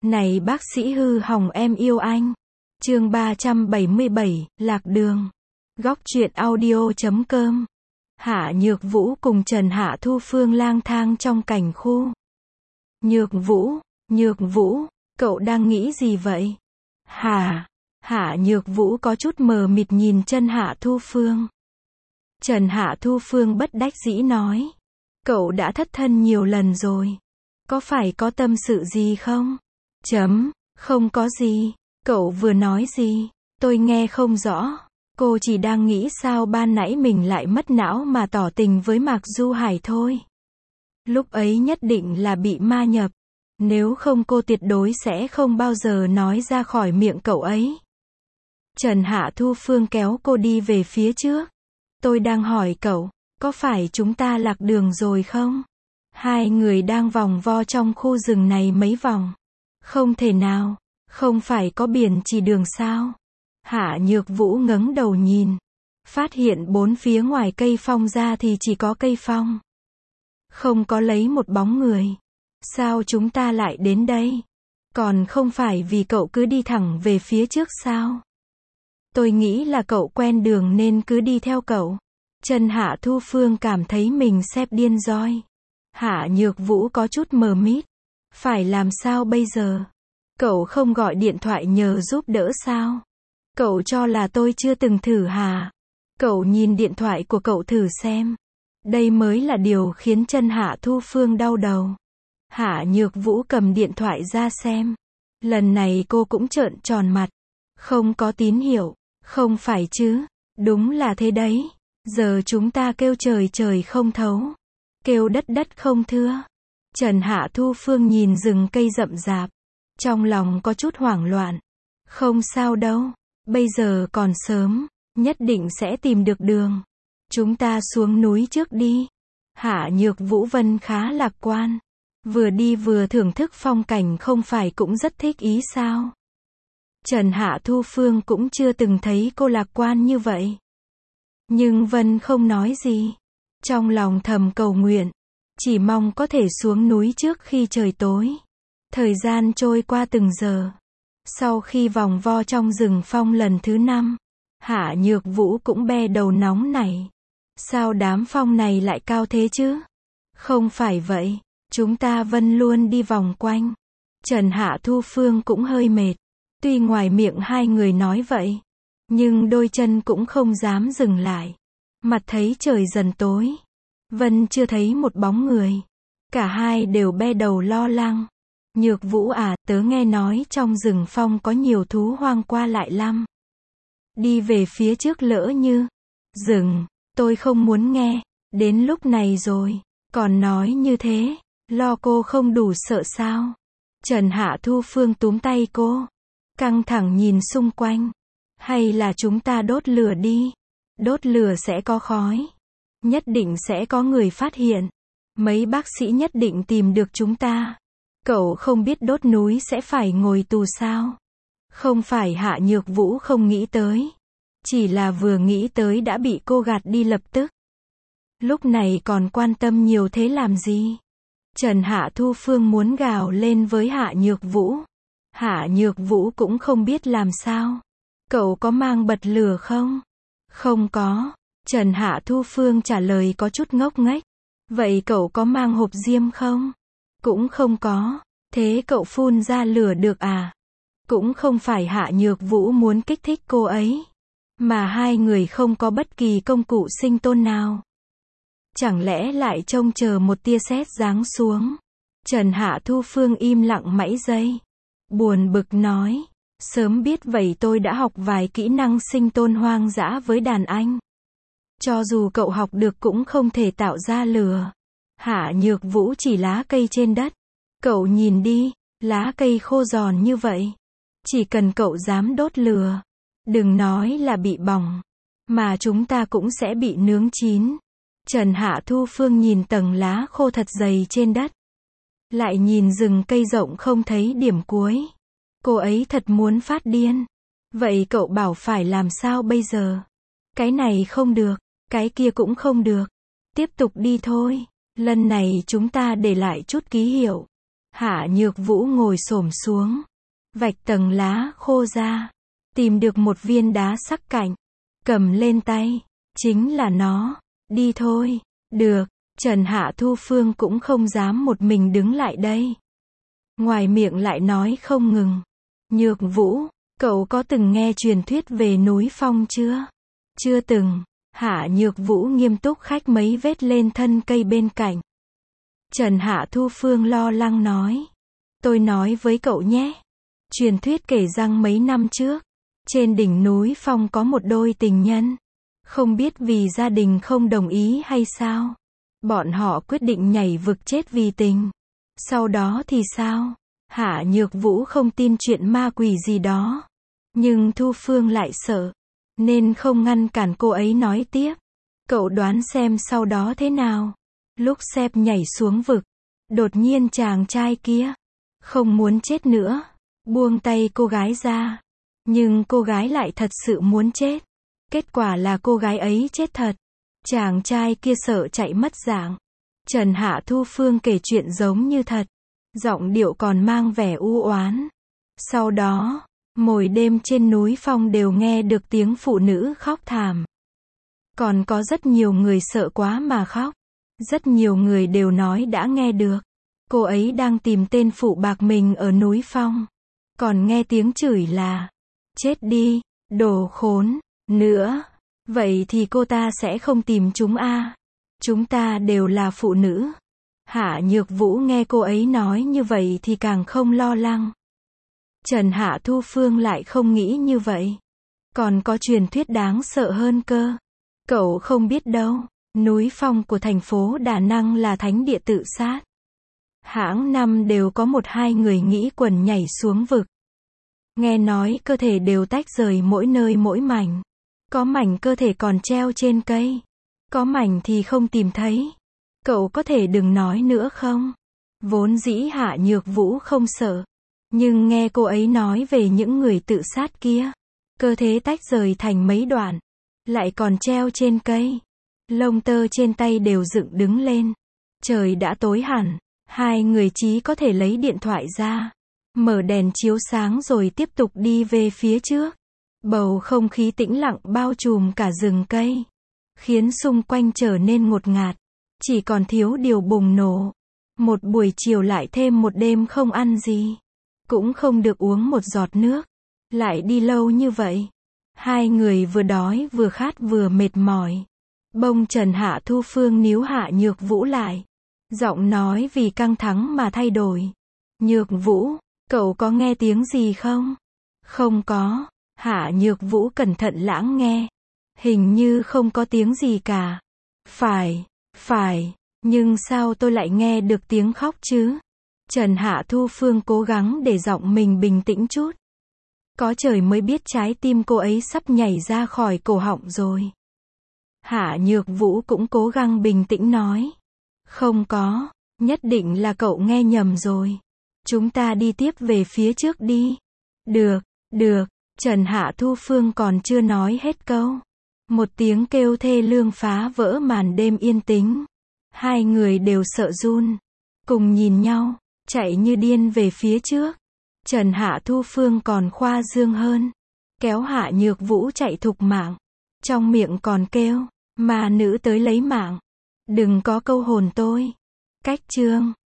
Này bác sĩ hư hỏng em yêu anh. Chương 377, Lạc Đường. Góc truyện audio.com. Hạ Nhược Vũ cùng Trần Hạ Thu Phương lang thang trong cảnh khu. Nhược Vũ, cậu đang nghĩ gì vậy? Hạ Nhược Vũ có chút mờ mịt nhìn Trần Hạ Thu Phương. Trần Hạ Thu Phương bất đắc dĩ nói. Cậu đã thất thân nhiều lần rồi. Có phải có tâm sự gì không? Không có gì. Cậu vừa nói gì? Tôi nghe không rõ. Cô chỉ đang nghĩ sao ban nãy mình lại mất não mà tỏ tình với Mạc Du Hải thôi. Lúc ấy nhất định là bị ma nhập. Nếu không cô tuyệt đối sẽ không bao giờ nói ra khỏi miệng cậu ấy. Trần Hạ Thu Phương kéo cô đi về phía trước. Tôi đang hỏi cậu, có phải chúng ta lạc đường rồi không? Hai người đang vòng vo trong khu rừng này mấy vòng. Không thể nào, không phải có biển chỉ đường sao? Hạ Nhược Vũ ngẩng đầu nhìn, phát hiện bốn phía ngoài cây phong ra thì chỉ có cây phong. Không có lấy một bóng người. Sao chúng ta lại đến đây? Còn không phải vì cậu cứ đi thẳng về phía trước sao? Tôi nghĩ là cậu quen đường nên cứ đi theo cậu. Trần Hạ Thu Phương cảm thấy mình sắp điên rồi. Hạ Nhược Vũ có chút mờ mịt. Phải làm sao bây giờ? Cậu không gọi điện thoại nhờ giúp đỡ sao? Cậu cho là tôi chưa từng thử hả? Cậu nhìn điện thoại của cậu thử xem. Đây mới là điều khiến Trần Hạ Thu Phương đau đầu. Hạ Nhược Vũ cầm điện thoại ra xem. Lần này cô cũng trợn tròn mặt. Không có tín hiệu. Không phải chứ? Đúng là thế đấy. Giờ chúng ta kêu trời trời không thấu. Kêu đất đất không thưa. Trần Hạ Thu Phương nhìn rừng cây rậm rạp. Trong lòng có chút hoảng loạn. Không sao đâu. Bây giờ còn sớm. Nhất định sẽ tìm được đường. Chúng ta xuống núi trước đi. Hạ Nhược Vũ Vân khá lạc quan. Vừa đi vừa thưởng thức phong cảnh không phải cũng rất thích ý sao? Trần Hạ Thu Phương cũng chưa từng thấy cô lạc quan như vậy. Nhưng Vân không nói gì. Trong lòng thầm cầu nguyện. Chỉ mong có thể xuống núi trước khi trời tối. Thời gian trôi qua từng giờ. Sau khi vòng vo trong rừng phong lần thứ 5, Hạ Nhược Vũ cũng be đầu nóng nảy. Sao đám phong này lại cao thế chứ? Không phải vậy. Chúng ta vẫn luôn đi vòng quanh. Trần Hạ Thu Phương cũng hơi mệt. Tuy ngoài miệng hai người nói vậy, nhưng đôi chân cũng không dám dừng lại. Mặt thấy trời dần tối. Vân chưa thấy một bóng người. Cả hai đều be đầu lo lắng. Nhược Vũ à, tớ nghe nói trong rừng phong có nhiều thú hoang qua lại lắm. Đi về phía trước lỡ như rừng, tôi không muốn nghe. Đến lúc này rồi, còn nói như thế, lo cô không đủ sợ sao? Trần Hạ Thu Phương túm tay cô, căng thẳng nhìn xung quanh. Hay là chúng ta đốt lửa đi? Đốt lửa sẽ có khói. Nhất định sẽ có người phát hiện. Mấy bác sĩ nhất định tìm được chúng ta. Cậu không biết đốt núi sẽ phải ngồi tù sao? Không phải Hạ Nhược Vũ không nghĩ tới. Chỉ là vừa nghĩ tới đã bị cô gạt đi lập tức. Lúc này còn quan tâm nhiều thế làm gì? Trần Hạ Thu Phương muốn gào lên với Hạ Nhược Vũ. Hạ Nhược Vũ cũng không biết làm sao. Cậu có mang bật lửa không? Không có. Trần Hạ Thu Phương trả lời có chút ngốc nghếch. Vậy cậu có mang hộp diêm không? Cũng không có. Thế cậu phun ra lửa được à? Cũng không phải Hạ Nhược Vũ muốn kích thích cô ấy. Mà hai người không có bất kỳ công cụ sinh tồn nào. Chẳng lẽ lại trông chờ một tia sét giáng xuống? Trần Hạ Thu Phương im lặng mãi giây. Buồn bực nói. Sớm biết vậy tôi đã học vài kỹ năng sinh tồn hoang dã với đàn anh. Cho dù cậu học được cũng không thể tạo ra lửa. Hạ Nhược Vũ chỉ lá cây trên đất. Cậu nhìn đi, lá cây khô giòn như vậy. Chỉ cần cậu dám đốt lửa, đừng nói là bị bỏng, mà chúng ta cũng sẽ bị nướng chín. Trần Hạ Thu Phương nhìn tầng lá khô thật dày trên đất. Lại nhìn rừng cây rộng không thấy điểm cuối. Cô ấy thật muốn phát điên. Vậy cậu bảo phải làm sao bây giờ? Cái này không được, cái kia cũng không được. Tiếp tục đi thôi. Lần này chúng ta để lại chút ký hiệu. Hạ Nhược Vũ ngồi xổm xuống, vạch tầng lá khô ra, tìm được một viên đá sắc cạnh, cầm lên tay, chính là nó, đi thôi, được, Trần Hạ Thu Phương cũng không dám một mình đứng lại đây. Ngoài miệng lại nói không ngừng. Nhược Vũ, cậu có từng nghe truyền thuyết về núi Phong chưa? Chưa từng. Hạ Nhược Vũ nghiêm túc khách mấy vết lên thân cây bên cạnh. Trần Hạ Thu Phương lo lắng nói. Tôi nói với cậu nhé. Truyền thuyết kể rằng mấy năm trước, trên đỉnh núi Phong có một đôi tình nhân. Không biết vì gia đình không đồng ý hay sao. Bọn họ quyết định nhảy vực chết vì tình. Sau đó thì sao? Hạ Nhược Vũ không tin chuyện ma quỷ gì đó. Nhưng Thu Phương lại sợ. Nên không ngăn cản cô ấy nói tiếp. Cậu đoán xem sau đó thế nào? Lúc Sếp nhảy xuống vực, đột nhiên chàng trai kia không muốn chết nữa, buông tay cô gái ra. Nhưng cô gái lại thật sự muốn chết. Kết quả là cô gái ấy chết thật. Chàng trai kia sợ chạy mất dạng. Trần Hạ Thu Phương kể chuyện giống như thật. Giọng điệu còn mang vẻ u oán. Sau đó, mỗi đêm trên núi Phong đều nghe được tiếng phụ nữ khóc thảm. Còn có rất nhiều người sợ quá mà khóc. Rất nhiều người đều nói đã nghe được. Cô ấy đang tìm tên phụ bạc mình ở núi Phong. Còn nghe tiếng chửi là chết đi, đồ khốn, nữa. Vậy thì cô ta sẽ không tìm chúng à? Chúng ta đều là phụ nữ. Hạ Nhược Vũ nghe cô ấy nói như vậy thì càng không lo lắng. Trần Hạ Thu Phương lại không nghĩ như vậy. Còn có truyền thuyết đáng sợ hơn cơ. Cậu không biết đâu, núi Phong của thành phố Đà Nẵng là thánh địa tự sát. Hãng năm đều có một hai người nghĩ quần nhảy xuống vực. Nghe nói cơ thể đều tách rời mỗi nơi mỗi mảnh. Có mảnh cơ thể còn treo trên cây. Có mảnh thì không tìm thấy. Cậu có thể đừng nói nữa không? Vốn dĩ Hạ Nhược Vũ không sợ. Nhưng nghe cô ấy nói về những người tự sát kia. Cơ thể tách rời thành mấy đoạn. Lại còn treo trên cây. Lông tơ trên tay đều dựng đứng lên. Trời đã tối hẳn. Hai người chỉ có thể lấy điện thoại ra. Mở đèn chiếu sáng rồi tiếp tục đi về phía trước. Bầu không khí tĩnh lặng bao trùm cả rừng cây. Khiến xung quanh trở nên ngột ngạt. Chỉ còn thiếu điều bùng nổ. Một buổi chiều lại thêm một đêm không ăn gì. Cũng không được uống một giọt nước. Lại đi lâu như vậy. Hai người vừa đói vừa khát vừa mệt mỏi. Bông Trần Hạ Thu Phương níu Hạ Nhược Vũ lại. Giọng nói vì căng thẳng mà thay đổi. Nhược Vũ, cậu có nghe tiếng gì không? Không có. Hạ Nhược Vũ cẩn thận lắng nghe. Hình như không có tiếng gì cả. Phải, nhưng sao tôi lại nghe được tiếng khóc chứ? Trần Hạ Thu Phương cố gắng để giọng mình bình tĩnh chút. Có trời mới biết trái tim cô ấy sắp nhảy ra khỏi cổ họng rồi. Hạ Nhược Vũ cũng cố gắng bình tĩnh nói. Không có, nhất định là cậu nghe nhầm rồi. Chúng ta đi tiếp về phía trước đi. Được, Trần Hạ Thu Phương còn chưa nói hết câu. Một tiếng kêu thê lương phá vỡ màn đêm yên tĩnh. Hai người đều sợ run. Cùng nhìn nhau, chạy như điên về phía trước. Trần Hạ Thu Phương còn khoa dương hơn. Kéo Hạ Nhược Vũ chạy thục mạng. Trong miệng còn kêu, ma nữ tới lấy mạng. Đừng có câu hồn tôi. Cách chương